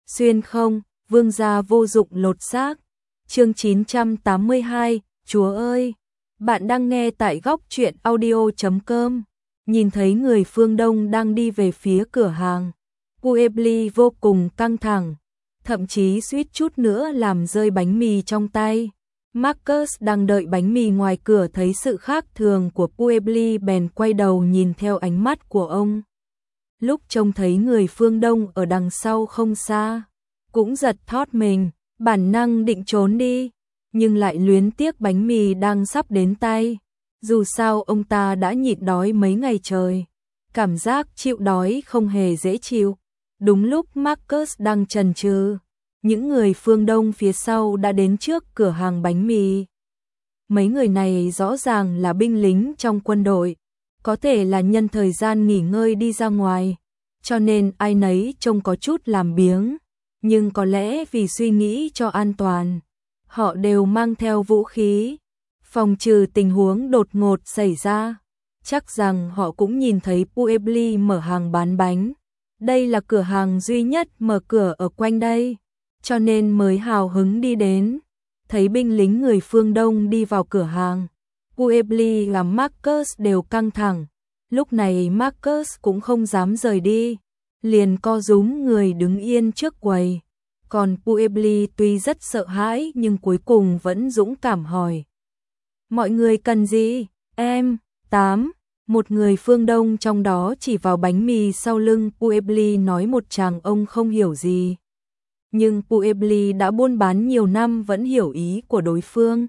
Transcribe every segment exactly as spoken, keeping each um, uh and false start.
Xuyên không, vương gia vô dụng lột xác. Chương chín trăm tám mươi hai, Chúa ơi! Bạn đang nghe tại góc truyện audio chấm com. Nhìn thấy người phương Đông đang đi về phía cửa hàng. Puebly vô cùng căng thẳng, thậm chí suýt chút nữa làm rơi bánh mì trong tay. Marcus đang đợi bánh mì ngoài cửa thấy sự khác thường của Puebly bèn quay đầu nhìn theo ánh mắt của ông. Lúc trông thấy người phương Đông ở đằng sau không xa, cũng giật thót mình, bản năng định trốn đi, nhưng lại luyến tiếc bánh mì đang sắp đến tay. Dù sao ông ta đã nhịn đói mấy ngày trời, cảm giác chịu đói không hề dễ chịu. Đúng lúc Marcus đang chần chừ, những người phương Đông phía sau đã đến trước cửa hàng bánh mì. Mấy người này rõ ràng là binh lính trong quân đội, có thể là nhân thời gian nghỉ ngơi đi ra ngoài, cho nên ai nấy trông có chút làm biếng, nhưng có lẽ vì suy nghĩ cho an toàn, họ đều mang theo vũ khí, phòng trừ tình huống đột ngột xảy ra. Chắc rằng họ cũng nhìn thấy Puebly mở hàng bán bánh. Đây là cửa hàng duy nhất mở cửa ở quanh đây, cho nên mới hào hứng đi đến. Thấy binh lính người phương Đông đi vào cửa hàng, Puebly và Marcus đều căng thẳng. Lúc này Marcus cũng không dám rời đi, liền co rúm người đứng yên trước quầy. Còn Puebly tuy rất sợ hãi nhưng cuối cùng vẫn dũng cảm hỏi: mọi người cần gì? Em, tám. Một người phương Đông trong đó chỉ vào bánh mì sau lưng Puebly nói một tràng ông không hiểu gì. Nhưng Puebly đã buôn bán nhiều năm vẫn hiểu ý của đối phương.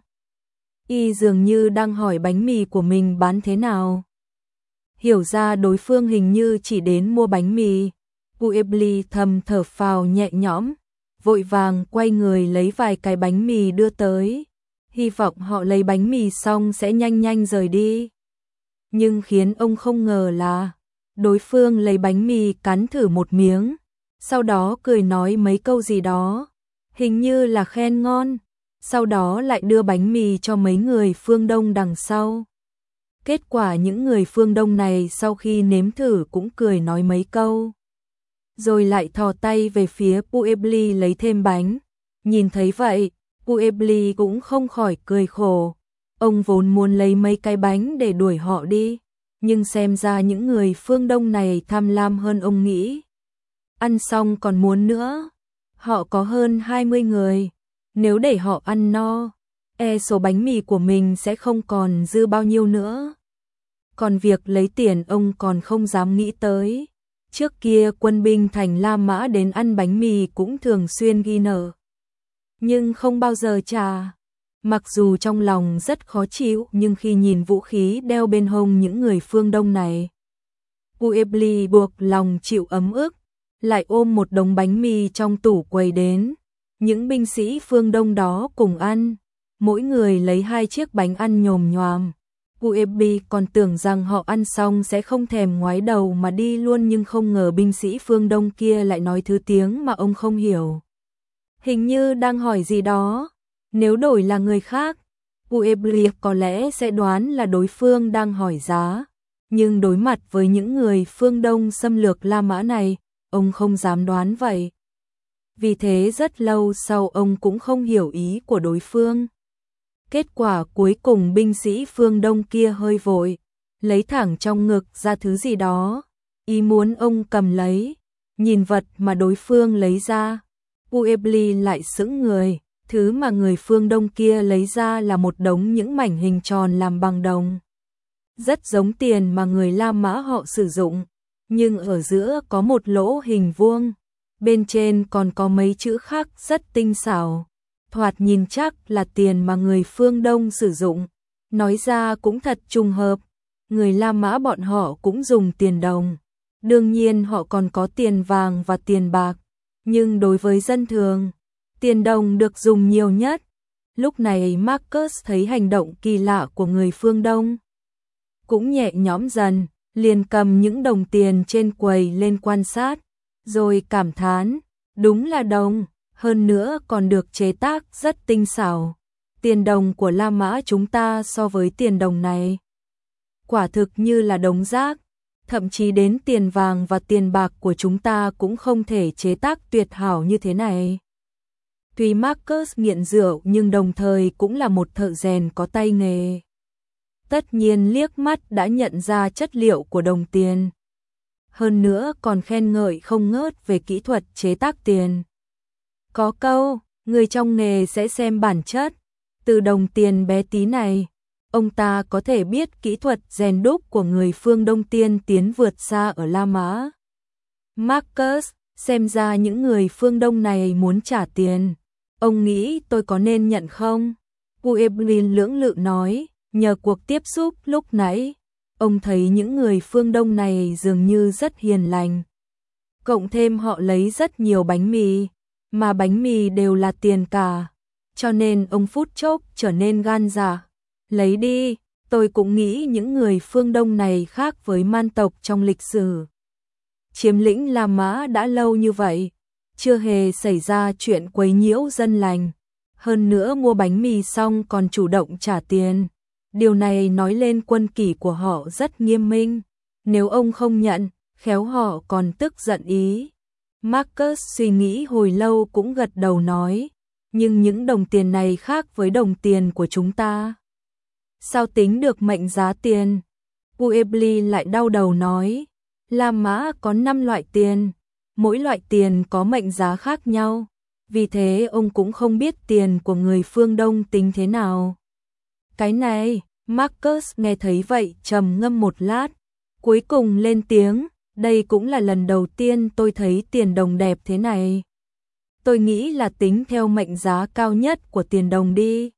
Y dường như đang hỏi bánh mì của mình bán thế nào. Hiểu ra đối phương hình như chỉ đến mua bánh mì. Puebly thầm thở phào nhẹ nhõm, vội vàng quay người lấy vài cái bánh mì đưa tới. Hy vọng họ lấy bánh mì xong sẽ nhanh nhanh rời đi. Nhưng khiến ông không ngờ là đối phương lấy bánh mì cắn thử một miếng, sau đó cười nói mấy câu gì đó, hình như là khen ngon, sau đó lại đưa bánh mì cho mấy người phương Đông đằng sau. Kết quả những người phương Đông này sau khi nếm thử cũng cười nói mấy câu, rồi lại thò tay về phía Puebly lấy thêm bánh. Nhìn thấy vậy, Puebly cũng không khỏi cười khổ. Ông vốn muốn lấy mấy cái bánh để đuổi họ đi, nhưng xem ra những người phương Đông này tham lam hơn ông nghĩ. Ăn xong còn muốn nữa. Họ có hơn hai mươi người, nếu để họ ăn no, e số bánh mì của mình sẽ không còn dư bao nhiêu nữa. Còn việc lấy tiền ông còn không dám nghĩ tới. Trước kia quân binh thành La Mã đến ăn bánh mì cũng thường xuyên ghi nợ, nhưng không bao giờ trả. Mặc dù trong lòng rất khó chịu nhưng khi nhìn vũ khí đeo bên hông những người phương Đông này, Puebly buộc lòng chịu ấm ức, lại ôm một đống bánh mì trong tủ quầy đến. Những binh sĩ phương Đông đó cùng ăn, mỗi người lấy hai chiếc bánh ăn nhồm nhoàm. Puebly còn tưởng rằng họ ăn xong sẽ không thèm ngoái đầu mà đi luôn, nhưng không ngờ binh sĩ phương Đông kia lại nói thứ tiếng mà ông không hiểu. Hình như đang hỏi gì đó. Nếu đổi là người khác, Puebly có lẽ sẽ đoán là đối phương đang hỏi giá. Nhưng đối mặt với những người phương Đông xâm lược La Mã này, ông không dám đoán vậy. Vì thế rất lâu sau ông cũng không hiểu ý của đối phương. Kết quả cuối cùng binh sĩ phương Đông kia hơi vội, lấy thẳng trong ngực ra thứ gì đó, ý muốn ông cầm lấy. Nhìn vật mà đối phương lấy ra, Puebly lại sững người. Thứ mà người phương Đông kia lấy ra là một đống những mảnh hình tròn làm bằng đồng. Rất giống tiền mà người La Mã họ sử dụng, nhưng ở giữa có một lỗ hình vuông, bên trên còn có mấy chữ khắc rất tinh xảo. Thoạt nhìn chắc là tiền mà người phương Đông sử dụng. Nói ra cũng thật trùng hợp, người La Mã bọn họ cũng dùng tiền đồng. Đương nhiên họ còn có tiền vàng và tiền bạc, nhưng đối với dân thường, tiền đồng được dùng nhiều nhất. Lúc này Marcus thấy hành động kỳ lạ của người phương Đông, cũng nhẹ nhõm dần, liền cầm những đồng tiền trên quầy lên quan sát, rồi cảm thán, đúng là đồng, hơn nữa còn được chế tác rất tinh xảo. Tiền đồng của La Mã chúng ta so với tiền đồng này, quả thực như là đống rác. thậm chí đến tiền vàng và tiền bạc của chúng ta cũng không thể chế tác tuyệt hảo như thế này. Tuy Marcus nghiện rượu nhưng đồng thời cũng là một thợ rèn có tay nghề. Tất nhiên liếc mắt đã nhận ra chất liệu của đồng tiền. Hơn nữa còn khen ngợi không ngớt về kỹ thuật chế tác tiền. Có câu, người trong nghề sẽ xem bản chất. Từ đồng tiền bé tí này, ông ta có thể biết kỹ thuật rèn đúc của người phương Đông tiên tiến vượt xa ở La Mã. Marcus, xem ra những người phương Đông này muốn trả tiền. Ông nghĩ tôi có nên nhận không? Puebli lưỡng lự nói, nhờ cuộc tiếp xúc lúc nãy, ông thấy những người phương Đông này dường như rất hiền lành. Cộng thêm họ lấy rất nhiều bánh mì, mà bánh mì đều là tiền cả, cho nên ông phút chốc trở nên gan dạ. Lấy đi, tôi cũng nghĩ những người phương Đông này khác với man tộc trong lịch sử. Chiếm lĩnh La Mã đã lâu như vậy, chưa hề xảy ra chuyện quấy nhiễu dân lành. Hơn nữa mua bánh mì xong còn chủ động trả tiền. Điều này nói lên quân kỷ của họ rất nghiêm minh. Nếu ông không nhận, khéo họ còn tức giận ý. Marcus suy nghĩ hồi lâu cũng gật đầu nói, nhưng những đồng tiền này khác với đồng tiền của chúng ta. Sao tính được mệnh giá tiền? Puebli lại đau đầu nói, La Mã có năm loại tiền, mỗi loại tiền có mệnh giá khác nhau, vì thế ông cũng không biết tiền của người phương Đông tính thế nào. Cái này, Marcus nghe thấy vậy trầm ngâm một lát, cuối cùng lên tiếng, đây cũng là lần đầu tiên tôi thấy tiền đồng đẹp thế này. Tôi nghĩ là tính theo mệnh giá cao nhất của tiền đồng đi.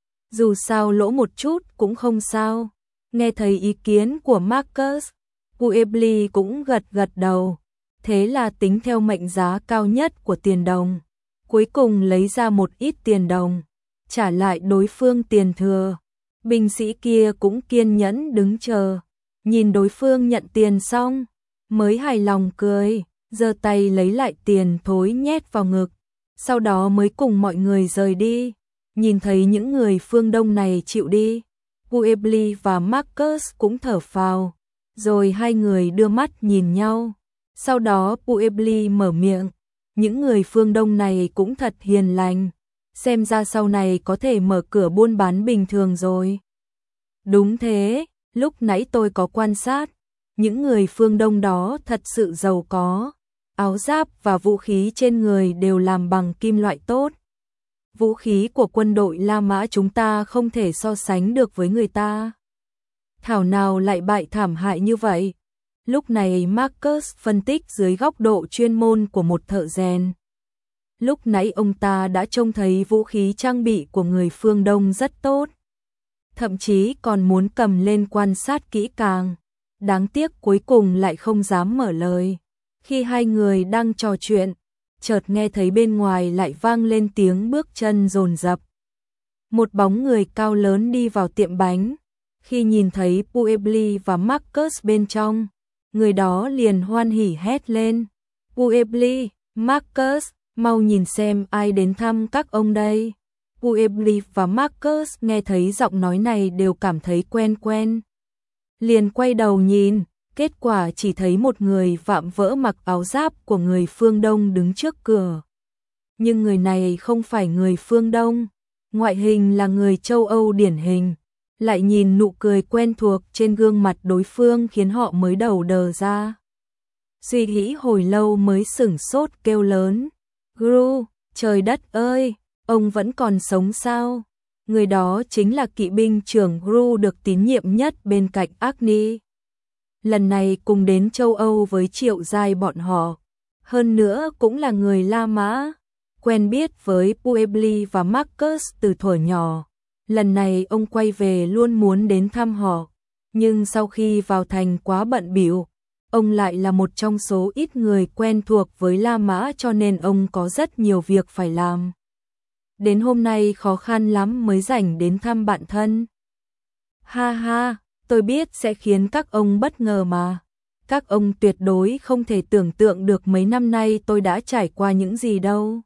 Dù sao lỗ một chút cũng không sao. Nghe thấy ý kiến của Marcus, Puebli cũng gật gật đầu. Thế là tính theo mệnh giá cao nhất của tiền đồng. Cuối cùng lấy ra một ít tiền đồng, trả lại đối phương tiền thừa. Binh sĩ kia cũng kiên nhẫn đứng chờ, nhìn đối phương nhận tiền xong, mới hài lòng cười, giơ tay lấy lại tiền thối nhét vào ngực, sau đó mới cùng mọi người rời đi. Nhìn thấy những người phương Đông này chịu đi, Puebli và Marcus cũng thở phào, rồi hai người đưa mắt nhìn nhau. Sau đó Puebli mở miệng, những người phương Đông này cũng thật hiền lành, xem ra sau này có thể mở cửa buôn bán bình thường rồi. Đúng thế, lúc nãy tôi có quan sát, những người phương Đông đó thật sự giàu có, áo giáp và vũ khí trên người đều làm bằng kim loại tốt. Vũ khí của quân đội La Mã chúng ta không thể so sánh được với người ta. Thảo nào lại bại thảm hại như vậy? Lúc này Marcus phân tích dưới góc độ chuyên môn của một thợ rèn. Lúc nãy ông ta đã trông thấy vũ khí trang bị của người phương Đông rất tốt. Thậm chí còn muốn cầm lên quan sát kỹ càng. Đáng tiếc cuối cùng lại không dám mở lời. Khi hai người đang trò chuyện, chợt nghe thấy bên ngoài lại vang lên tiếng bước chân dồn dập. Một bóng người cao lớn đi vào tiệm bánh. Khi nhìn thấy Puebli và Marcus bên trong, người đó liền hoan hỉ hét lên. Puebli, Marcus, mau nhìn xem ai đến thăm các ông đây. Puebli và Marcus nghe thấy giọng nói này đều cảm thấy quen quen. Liền quay đầu nhìn, kết quả chỉ thấy một người vạm vỡ mặc áo giáp của người phương Đông đứng trước cửa. Nhưng người này không phải người phương Đông, ngoại hình là người châu Âu điển hình. Lại nhìn nụ cười quen thuộc trên gương mặt đối phương khiến họ mới đầu đờ ra. Suy nghĩ hồi lâu mới sửng sốt kêu lớn. Gru, trời đất ơi, ông vẫn còn sống sao? Người đó chính là kỵ binh trưởng Gru được tín nhiệm nhất bên cạnh Agni. Lần này cùng đến châu Âu với Triệu Giai bọn họ. Hơn nữa cũng là người La Mã, quen biết với Puebli và Marcus từ thuở nhỏ. Lần này ông quay về luôn muốn đến thăm họ, nhưng sau khi vào thành quá bận bịu, ông lại là một trong số ít người quen thuộc với La Mã cho nên ông có rất nhiều việc phải làm. Đến hôm nay khó khăn lắm mới rảnh đến thăm bạn thân. Ha ha, tôi biết sẽ khiến các ông bất ngờ mà. Các ông tuyệt đối không thể tưởng tượng được mấy năm nay tôi đã trải qua những gì đâu.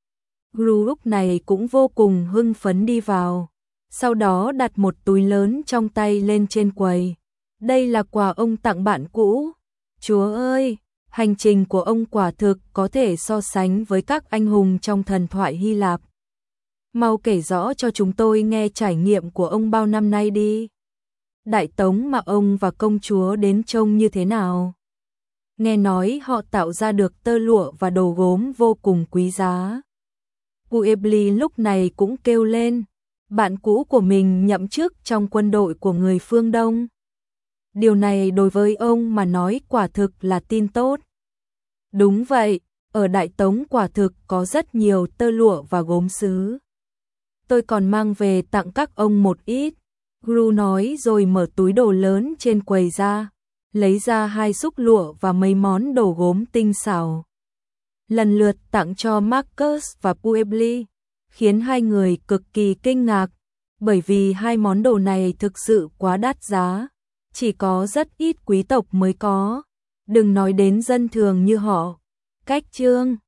Gru lúc này cũng vô cùng hưng phấn đi vào. Sau đó đặt một túi lớn trong tay lên trên quầy. Đây là quà ông tặng bạn cũ, Chúa ơi, hành trình của ông quả thực có thể so sánh với các anh hùng trong thần thoại Hy Lạp. Mau kể rõ cho chúng tôi nghe trải nghiệm của ông bao năm nay đi. Đại tống mà ông và công chúa đến trông như thế nào? Nghe nói họ tạo ra được tơ lụa và đồ gốm vô cùng quý giá. Puebli lúc này cũng kêu lên, bạn cũ của mình nhậm chức trong quân đội của người phương Đông. Điều này đối với ông mà nói quả thực là tin tốt. Đúng vậy, ở Đại Tống quả thực có rất nhiều tơ lụa và gốm sứ. Tôi còn mang về tặng các ông một ít. Gru nói rồi mở túi đồ lớn trên quầy ra, lấy ra hai xúc lụa và mấy món đồ gốm tinh xảo. Lần lượt tặng cho Marcus và Puebli, khiến hai người cực kỳ kinh ngạc, bởi vì hai món đồ này thực sự quá đắt giá, chỉ có rất ít quý tộc mới có, đừng nói đến dân thường như họ. Cách chương